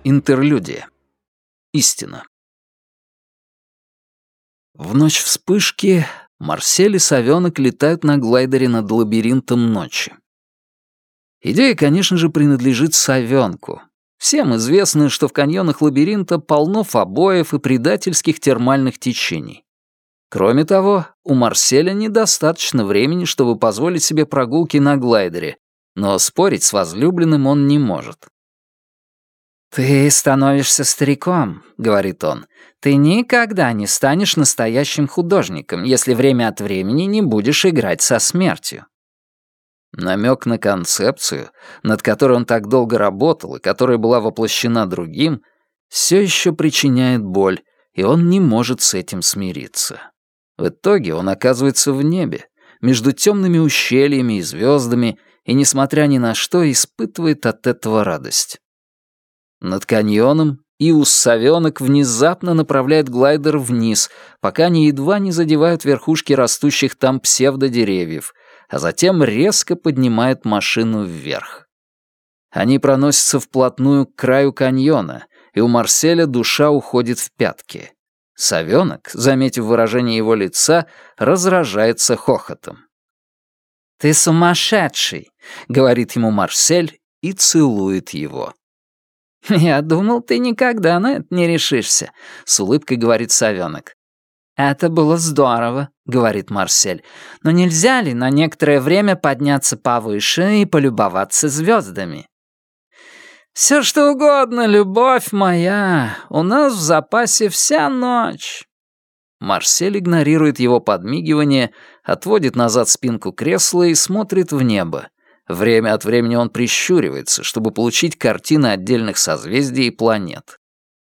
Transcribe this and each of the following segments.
Интерлюдия. Истина. В ночь вспышки Марсель и Совёнок летают на глайдере над лабиринтом ночи. Идея, конечно же, принадлежит Совёнку. Всем известно, что в каньонах лабиринта полно фобоев и предательских термальных течений. Кроме того, у Марселя недостаточно времени, чтобы позволить себе прогулки на глайдере, но спорить с возлюбленным он не может. «Ты становишься стариком», — говорит он. «Ты никогда не станешь настоящим художником, если время от времени не будешь играть со смертью». Намек на концепцию, над которой он так долго работал и которая была воплощена другим, все еще причиняет боль, и он не может с этим смириться. В итоге он оказывается в небе, между темными ущельями и звездами, и, несмотря ни на что, испытывает от этого радость. Над каньоном Иус Совёнок внезапно направляет глайдер вниз, пока они едва не задевают верхушки растущих там псевдодеревьев, а затем резко поднимает машину вверх. Они проносятся вплотную к краю каньона, и у Марселя душа уходит в пятки. Совёнок, заметив выражение его лица, разражается хохотом. «Ты сумасшедший», — говорит ему Марсель и целует его. «Я думал, ты никогда на это не решишься», — с улыбкой говорит Совёнок. «Это было здорово», — говорит Марсель. «Но нельзя ли на некоторое время подняться повыше и полюбоваться звездами?» «Все что угодно, любовь моя. У нас в запасе вся ночь». Марсель игнорирует его подмигивание, отводит назад спинку кресла и смотрит в небо. Время от времени он прищуривается, чтобы получить картины отдельных созвездий и планет.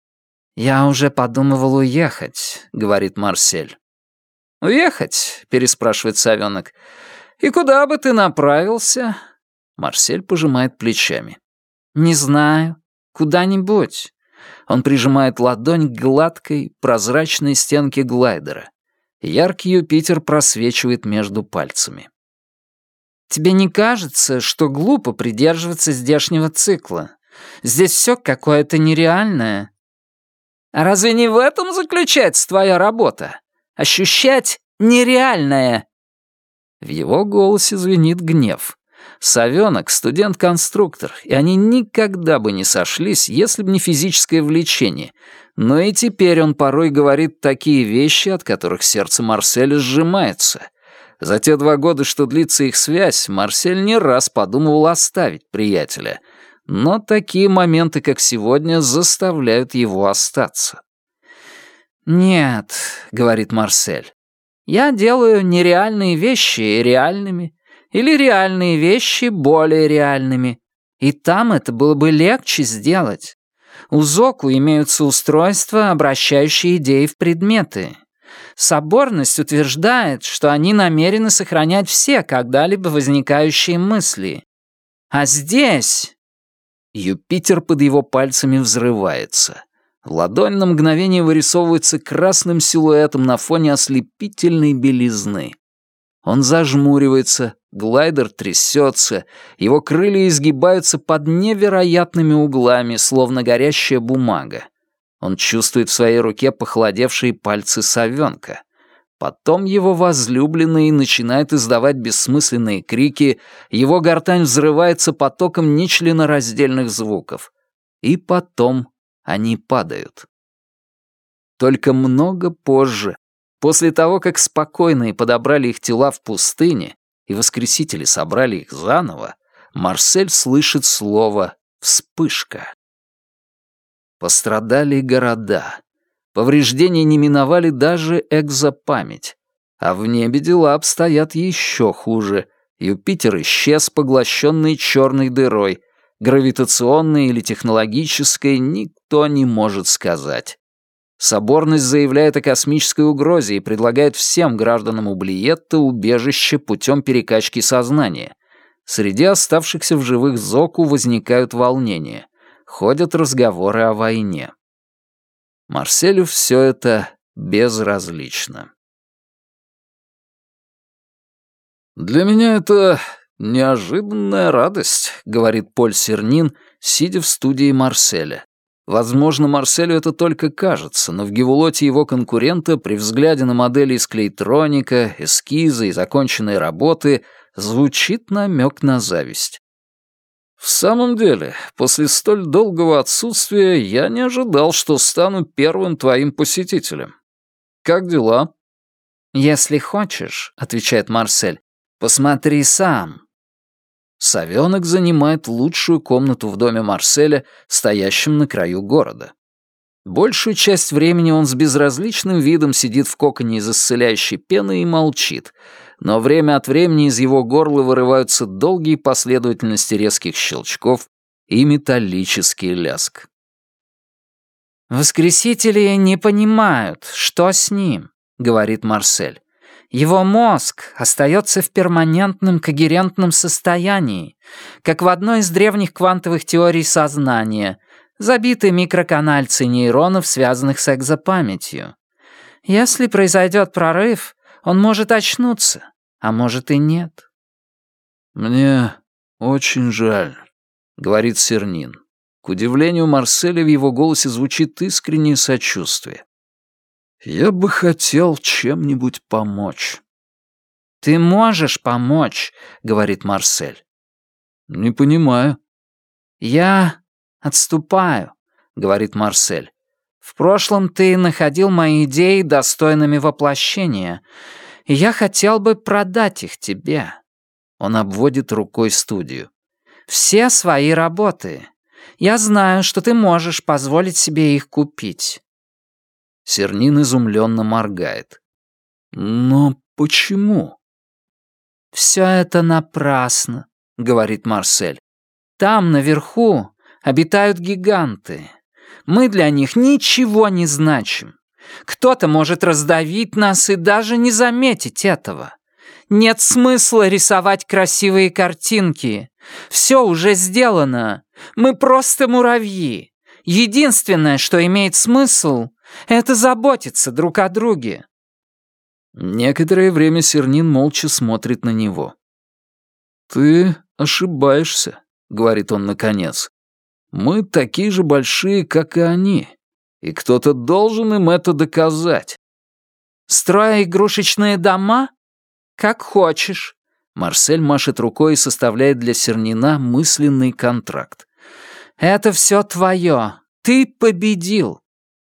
«Я уже подумывал уехать», — говорит Марсель. «Уехать?» — переспрашивает Совёнок. «И куда бы ты направился?» Марсель пожимает плечами. «Не знаю. Куда-нибудь». Он прижимает ладонь к гладкой, прозрачной стенке глайдера. Яркий Юпитер просвечивает между пальцами. «Тебе не кажется, что глупо придерживаться здешнего цикла? Здесь все какое-то нереальное». «А разве не в этом заключается твоя работа? Ощущать нереальное?» В его голосе звенит гнев. Совёнок — студент-конструктор, и они никогда бы не сошлись, если бы не физическое влечение. Но и теперь он порой говорит такие вещи, от которых сердце Марселя сжимается. За те 2 года, что длится их связь, Марсель не раз подумывал оставить приятеля. Но такие моменты, как сегодня, заставляют его остаться. «Нет», — говорит Марсель, — «я делаю нереальные вещи реальными, или реальные вещи более реальными. И там это было бы легче сделать. У Зоку имеются устройства, обращающие идеи в предметы. Соборность утверждает, что они намерены сохранять все когда-либо возникающие мысли. А здесь...» Юпитер под его пальцами взрывается. Ладонь на мгновение вырисовывается красным силуэтом на фоне ослепительной белизны. Он зажмуривается, глайдер трясется, его крылья изгибаются под невероятными углами, словно горящая бумага. Он чувствует в своей руке похолодевшие пальцы Совёнка. Потом его возлюбленный начинает издавать бессмысленные крики, его гортань взрывается потоком нечленораздельных звуков. И потом они падают. Только много позже, после того, как спокойные подобрали их тела в пустыне и воскресители собрали их заново, Марсель слышит слово «вспышка». Пострадали города. Повреждения не миновали даже экзопамять. А в небе дела обстоят еще хуже. Юпитер исчез, поглощенный черной дырой. Гравитационной или технологической никто не может сказать. Соборность заявляет о космической угрозе и предлагает всем гражданам Ублиетта убежище путем перекачки сознания. Среди оставшихся в живых Зоку возникают волнения. Ходят разговоры о войне. Марселю все это безразлично. «Для меня это неожиданная радость», — говорит Поль Сернин, сидя в студии Марселя. Возможно, Марселю это только кажется, но в гевулоте его конкурента при взгляде на модели из клейтроника, эскизы и законченные работы звучит намек на зависть. «В самом деле, после столь долгого отсутствия я не ожидал, что стану первым твоим посетителем. Как дела?» «Если хочешь», — отвечает Марсель, — «посмотри сам». Совёнок занимает лучшую комнату в доме Марселя, стоящем на краю города. Большую часть времени он с безразличным видом сидит в коконе из исцеляющей пены и молчит, но время от времени из его горла вырываются долгие последовательности резких щелчков и металлический лязг. «Воскресители не понимают, что с ним», — говорит Марсель. «Его мозг остается в перманентном когерентном состоянии, как в одной из древних квантовых теорий сознания, забиты микроканальцы нейронов, связанных с экзопамятью. Если произойдет прорыв, он может очнуться, а может и нет». «Мне очень жаль», — говорит Сернин. К удивлению Марселя в его голосе звучит искреннее сочувствие. «Я бы хотел чем-нибудь помочь». «Ты можешь помочь», — говорит Марсель. «Не понимаю». «Я отступаю», — говорит Марсель. «В прошлом ты находил мои идеи достойными воплощения, и я хотел бы продать их тебе». Он обводит рукой студию. «Все свои работы. Я знаю, что ты можешь позволить себе их купить». Сернин изумленно моргает. «Но почему?» «Все это напрасно», — говорит Марсель. «Там, наверху, обитают гиганты. Мы для них ничего не значим. Кто-то может раздавить нас и даже не заметить этого. Нет смысла рисовать красивые картинки. Все уже сделано. Мы просто муравьи. Единственное, что имеет смысл, это заботиться друг о друге». Некоторое время Сернин молча смотрит на него. «Ты ошибаешься», — говорит он наконец. «Мы такие же большие, как и они, и кто-то должен им это доказать». «Строя игрушечные дома? Как хочешь». Марсель машет рукой и составляет для Сернина мысленный контракт. «Это все твое. Ты победил».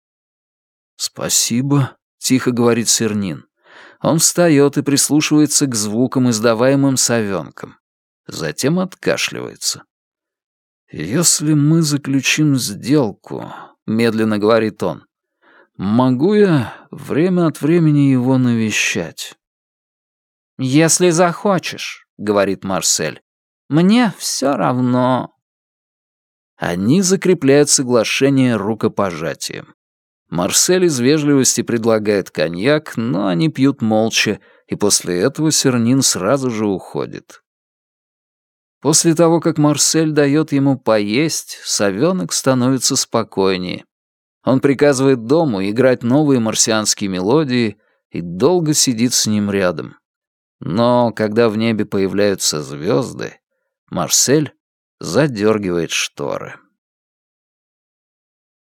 «Спасибо», — тихо говорит Сернин. Он встает и прислушивается к звукам, издаваемым совенком. Затем откашливается. «Если мы заключим сделку», — медленно говорит он, — «могу я время от времени его навещать?» «Если захочешь», — говорит Марсель. «Мне все равно». Они закрепляют соглашение рукопожатием. Марсель из вежливости предлагает коньяк, но они пьют молча, и после этого Сернин сразу же уходит. После того, как Марсель дает ему поесть, совенок становится спокойнее. Он приказывает дому играть новые марсианские мелодии и долго сидит с ним рядом. Но когда в небе появляются звезды, Марсель задергивает шторы.